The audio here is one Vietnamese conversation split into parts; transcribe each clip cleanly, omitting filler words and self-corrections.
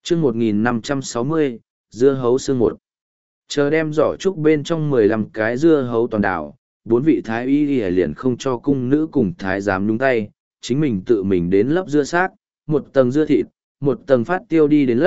chương 1560, dưa hấu xương một. Chờ đem giỏ trúc bên trong 15 cái dưa hấu toàn đảo, 4 vị thái y liền không cho cung nữ cùng thái giám nhúng tay, chính mình tự mình đến lấp dưa xác, một tầng dưa thịt, một tầng phát tiêu đi đến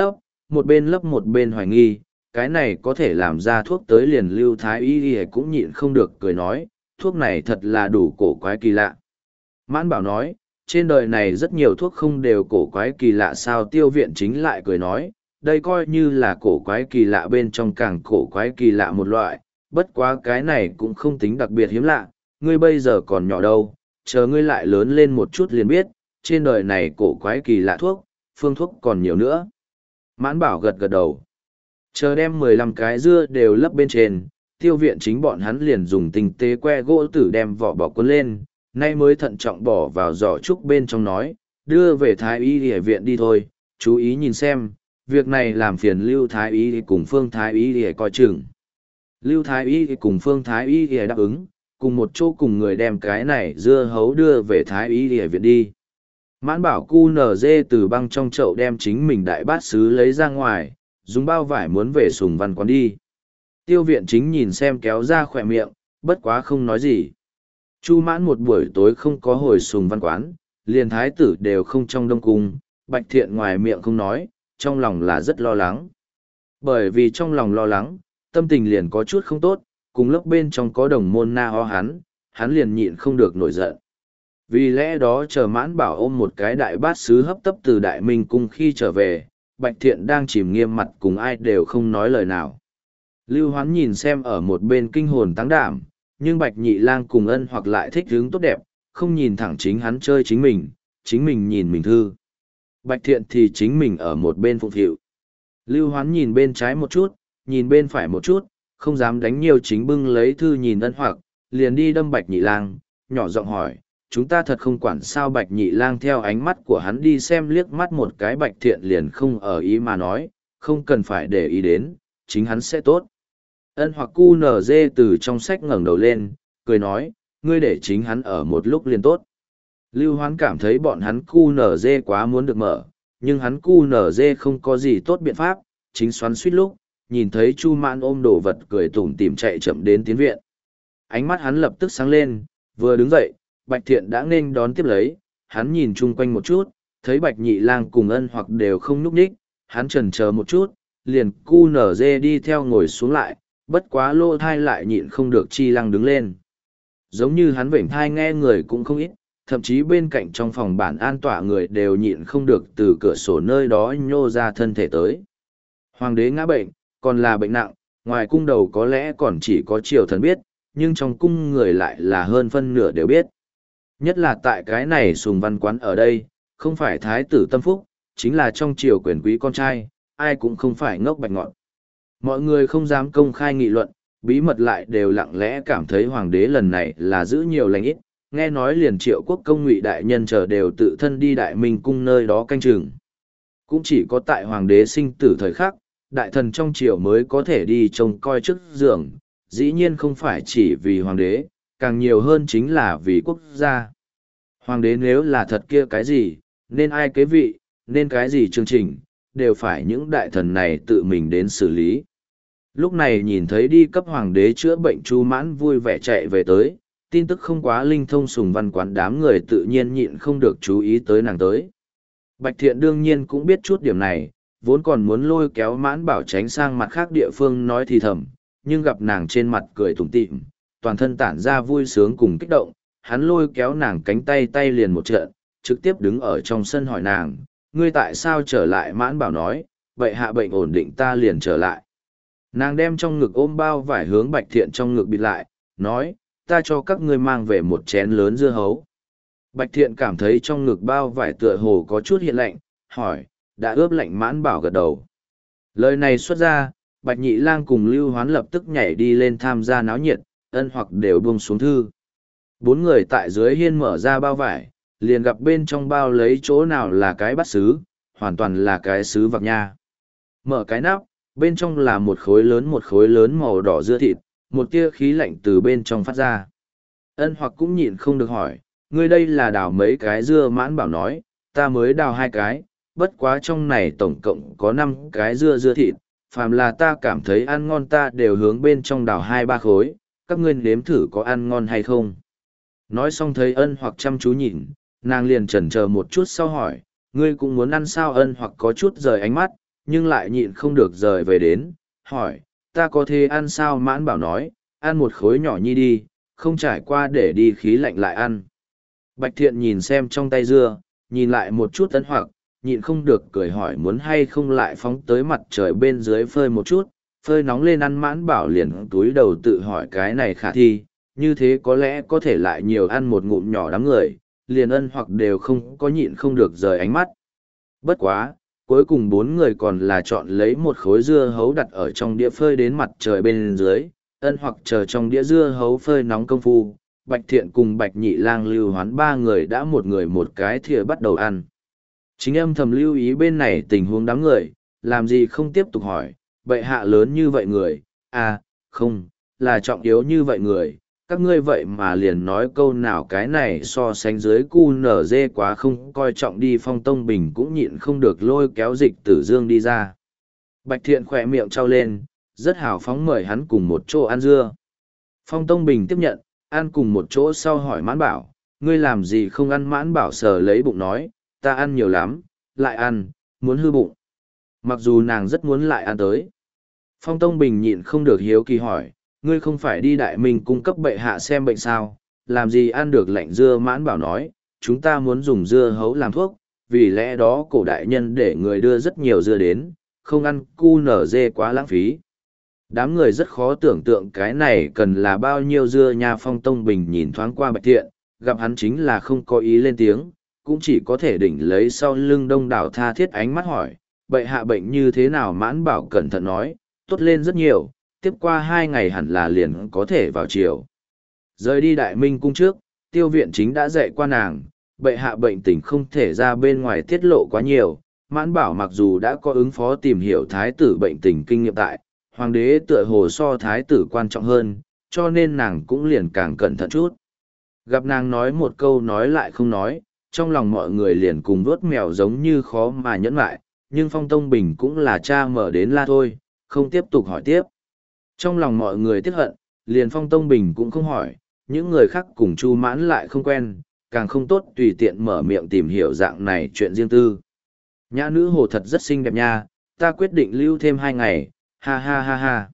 lấp một bên hoài nghi, cái này có thể làm ra thuốc tới liền lưu thái y cũng nhịn không được cười nói, thuốc này thật là đủ cổ quái kỳ lạ. Mãn Bảo nói, trên đời này rất nhiều thuốc không đều cổ quái kỳ lạ sao. Tiêu Viện Chính lại cười nói, đây coi như là cổ quái kỳ lạ bên trong càng cổ quái kỳ lạ một loại, bất quá cái này cũng không tính đặc biệt hiếm lạ, ngươi bây giờ còn nhỏ đâu, chờ ngươi lại lớn lên một chút liền biết, trên đời này cổ quái kỳ lạ thuốc, phương thuốc còn nhiều nữa. Mãn Bảo gật gật đầu. Chờ đem 15 cái dưa đều lấp bên trên, Tiêu Viện Chính bọn hắn liền dùng tinh tế que gỗ tử đem vỏ bọc cuốn lên, nay mới thận trọng bỏ vào giỏ trúc bên trong nói, đưa về thái y y viện đi thôi, chú ý nhìn xem, việc này làm phiền Lưu thái y cùng Phương thái y coi chừng. Lưu thái y cùng Phương thái y đáp ứng, cùng một chỗ cùng người đem cái này dưa hấu đưa về thái y y viện đi. Mãn Bảo cu nở dê từ băng trong chậu đem chính mình đại bát sứ lấy ra ngoài, dùng bao vải muốn về Sùng Văn Quán đi. Tiêu Viện Chính nhìn xem kéo ra khỏe miệng, bất quá không nói gì. Chu Mãn một buổi tối không có hồi Sùng Văn Quán, liền thái tử đều không trong Đông Cung, Bạch Thiện ngoài miệng không nói, trong lòng là rất lo lắng. Bởi vì trong lòng lo lắng, tâm tình liền có chút không tốt, cùng lớp bên trong có đồng môn na ho hắn liền nhịn không được nổi giận. Vì lẽ đó chờ Mãn Bảo ôm một cái đại bát sứ hấp tấp từ Đại Minh Cung khi trở về, Bạch Thiện đang chìm nghiêm mặt cùng ai đều không nói lời nào. Lưu Hoán nhìn xem ở một bên kinh hồn táng đảm, nhưng Bạch Nhị Lang cùng Ân Hoặc lại thích hướng tốt đẹp, không nhìn thẳng chính hắn chơi chính mình nhìn mình thư. Bạch Thiện thì chính mình ở một bên phụng phịu. Lưu Hoán nhìn bên trái một chút, nhìn bên phải một chút, không dám đánh nhiều chính bưng lấy thư nhìn Ân Hoặc, liền đi đâm Bạch Nhị Lang, nhỏ giọng hỏi, chúng ta thật không quản sao. Bạch Nhị Lang theo ánh mắt của hắn đi xem liếc mắt một cái Bạch Thiện liền không ở ý mà nói, không cần phải để ý đến, chính hắn sẽ tốt. Ân Hoặc cu nở dê từ trong sách ngẩng đầu lên, cười nói, ngươi để chính hắn ở một lúc liền tốt. Lưu Hoán cảm thấy bọn hắn cu nở dê quá muốn được mở, nhưng hắn cu nở dê không có gì tốt biện pháp, chính xoắn suýt lúc, nhìn thấy Chu Mãn ôm đồ vật cười tủm tỉm chạy chậm đến tiến viện. Ánh mắt hắn lập tức sáng lên, vừa đứng dậy, Bạch Thiện đã nên đón tiếp lấy, hắn nhìn chung quanh một chút, thấy Bạch Nhị Lang cùng Ân Hoặc đều không nhúc nhích, hắn chần chờ một chút, liền cu nở dê đi theo ngồi xuống lại, bất quá lô thai lại nhịn không được chi lăng đứng lên. Giống như hắn vểnh thai nghe người cũng không ít, thậm chí bên cạnh trong phòng bản an tọa người đều nhịn không được từ cửa sổ nơi đó nhô ra thân thể tới. Hoàng đế ngã bệnh, còn là bệnh nặng, ngoài cung đầu có lẽ còn chỉ có triều thần biết, nhưng trong cung người lại là hơn phân nửa đều biết. Nhất là tại cái này Sùng Văn Quán ở đây, không phải thái tử tâm phúc, chính là trong triều quyền quý con trai, ai cũng không phải ngốc bạch ngọn. Mọi người không dám công khai nghị luận, bí mật lại đều lặng lẽ cảm thấy hoàng đế lần này là giữ nhiều lành ít, nghe nói liền Triệu Quốc công ngụy đại nhân chờ đều tự thân đi Đại Minh Cung nơi đó canh chừng. Cũng chỉ có tại hoàng đế sinh tử thời khắc, đại thần trong triều mới có thể đi trông coi trước giường, dĩ nhiên không phải chỉ vì hoàng đế, càng nhiều hơn chính là vì quốc gia. Hoàng đế nếu là thật kia cái gì, nên ai kế vị, nên cái gì chương trình, đều phải những đại thần này tự mình đến xử lý. Lúc này nhìn thấy đi cấp hoàng đế chữa bệnh Chu Mãn vui vẻ chạy về tới, tin tức không quá linh thông Sùng Văn Quán đám người tự nhiên nhịn không được chú ý tới nàng tới. Bạch Thiện đương nhiên cũng biết chút điểm này, vốn còn muốn lôi kéo Mãn Bảo tránh sang mặt khác địa phương nói thì thầm, nhưng gặp nàng trên mặt cười tủm tỉm, toàn thân tản ra vui sướng cùng kích động, hắn lôi kéo nàng cánh tay tay liền một trận, trực tiếp đứng ở trong sân hỏi nàng, ngươi tại sao trở lại? Mãn Bảo nói, vậy hạ bệnh ổn định ta liền trở lại. Nàng đem trong ngực ôm bao vải hướng Bạch Thiện trong ngực bịt lại, nói, ta cho các ngươi mang về một chén lớn dưa hấu. Bạch Thiện cảm thấy trong ngực bao vải tựa hồ có chút hiện lạnh, hỏi, đã ướp lạnh? Mãn Bảo gật đầu. Lời này xuất ra, Bạch Nhị Lang cùng Lưu Hoán lập tức nhảy đi lên tham gia náo nhiệt, Ân Hoặc đều buông xuống thư. 4 người tại dưới hiên mở ra bao vải, liền gặp bên trong bao lấy chỗ nào là cái bát sứ, hoàn toàn là cái sứ vạc nha. Mở cái nắp, bên trong là một khối lớn màu đỏ dưa thịt, một tia khí lạnh từ bên trong phát ra. Ân Hoặc cũng nhịn không được hỏi, ngươi đây là đào mấy cái dưa? Mãn Bảo nói, ta mới đào 2 cái, bất quá trong này tổng cộng có 5 cái dưa thịt, phàm là ta cảm thấy ăn ngon ta đều hướng bên trong đào 2-3 khối, các ngươi nếm thử có ăn ngon hay không. Nói xong thấy Ân Hoặc chăm chú nhìn, nàng liền chần chờ một chút sau hỏi, ngươi cũng muốn ăn sao? Ân Hoặc có chút rời ánh mắt, nhưng lại nhịn không được rời về đến, hỏi, ta có thể ăn sao? Mãn Bảo nói, ăn một khối nhỏ nhi đi, không trải qua để đi khí lạnh lại ăn. Bạch Thiện nhìn xem trong tay dưa, nhìn lại một chút Ân Hoặc, nhịn không được cười hỏi muốn hay không lại phóng tới mặt trời bên dưới phơi một chút, phơi nóng lên ăn. Mãn Bảo liền túi đầu tự hỏi cái này khả thi, như thế có lẽ có thể lại nhiều ăn một ngụm nhỏ đám người, liền Ân Hoặc đều không có nhịn không được rời ánh mắt. Bất quá, cuối cùng 4 người còn là chọn lấy một khối dưa hấu đặt ở trong đĩa phơi đến mặt trời bên dưới, Ân Hoặc chờ trong đĩa dưa hấu phơi nóng công phu, Bạch Thiện cùng Bạch Nhị Lang Lưu Hoán 3 người đã một người một cái thìa bắt đầu ăn. Chính âm thầm lưu ý bên này tình huống đám người, làm gì không tiếp tục hỏi, bệ hạ lớn như vậy người, à, không, là trọng yếu như vậy người, các ngươi vậy mà liền nói câu nào cái này so sánh dưới cu nở dê quá không coi trọng đi. Phong Tông Bình cũng nhịn không được lôi kéo Dịch Tử Dương đi ra. Bạch Thiện khỏe miệng trao lên, rất hào phóng mời hắn cùng một chỗ ăn dưa. Phong Tông Bình tiếp nhận, ăn cùng một chỗ sau hỏi Mãn Bảo, ngươi làm gì không ăn? Mãn Bảo sờ lấy bụng nói, ta ăn nhiều lắm, lại ăn, muốn hư bụng. Mặc dù nàng rất muốn lại ăn tới. Phong Tông Bình nhịn không được hiếu kỳ hỏi, ngươi không phải đi Đại Minh cung cấp bệ hạ xem bệnh sao, làm gì ăn được lạnh dưa? Mãn Bảo nói, chúng ta muốn dùng dưa hấu làm thuốc, vì lẽ đó cổ đại nhân để người đưa rất nhiều dưa đến, không ăn cu nở dê quá lãng phí. Đám người rất khó tưởng tượng cái này cần là bao nhiêu dưa nha. Phong Tông Bình nhìn thoáng qua Bạch Thiện, gặp hắn chính là không có ý lên tiếng, cũng chỉ có thể đỉnh lấy sau lưng đông đảo tha thiết ánh mắt hỏi, bệ hạ bệnh như thế nào? Mãn Bảo cẩn thận nói, tốt lên rất nhiều, tiếp qua 2 ngày hẳn là liền có thể vào chiều. Rời đi Đại Minh cung trước, Tiêu Viện Chính đã dạy qua nàng, bệ hạ bệnh tình không thể ra bên ngoài tiết lộ quá nhiều. Mãn Bảo mặc dù đã có ứng phó tìm hiểu thái tử bệnh tình kinh nghiệm tại, hoàng đế tựa hồ so thái tử quan trọng hơn, cho nên nàng cũng liền càng cẩn thận chút. Gặp nàng nói một câu nói lại không nói, trong lòng mọi người liền cùng vuốt mèo giống như khó mà nhẫn lại, nhưng Phong Tông Bình cũng là cha mở đến la thôi, không tiếp tục hỏi tiếp. Trong lòng mọi người tiếc hận, liền Phong Tông Bình cũng không hỏi, những người khác cùng Chu Mãn lại không quen, càng không tốt tùy tiện mở miệng tìm hiểu dạng này chuyện riêng tư. Nhã nữ hồ thật rất xinh đẹp nha, ta quyết định lưu thêm 2 ngày, ha ha ha ha.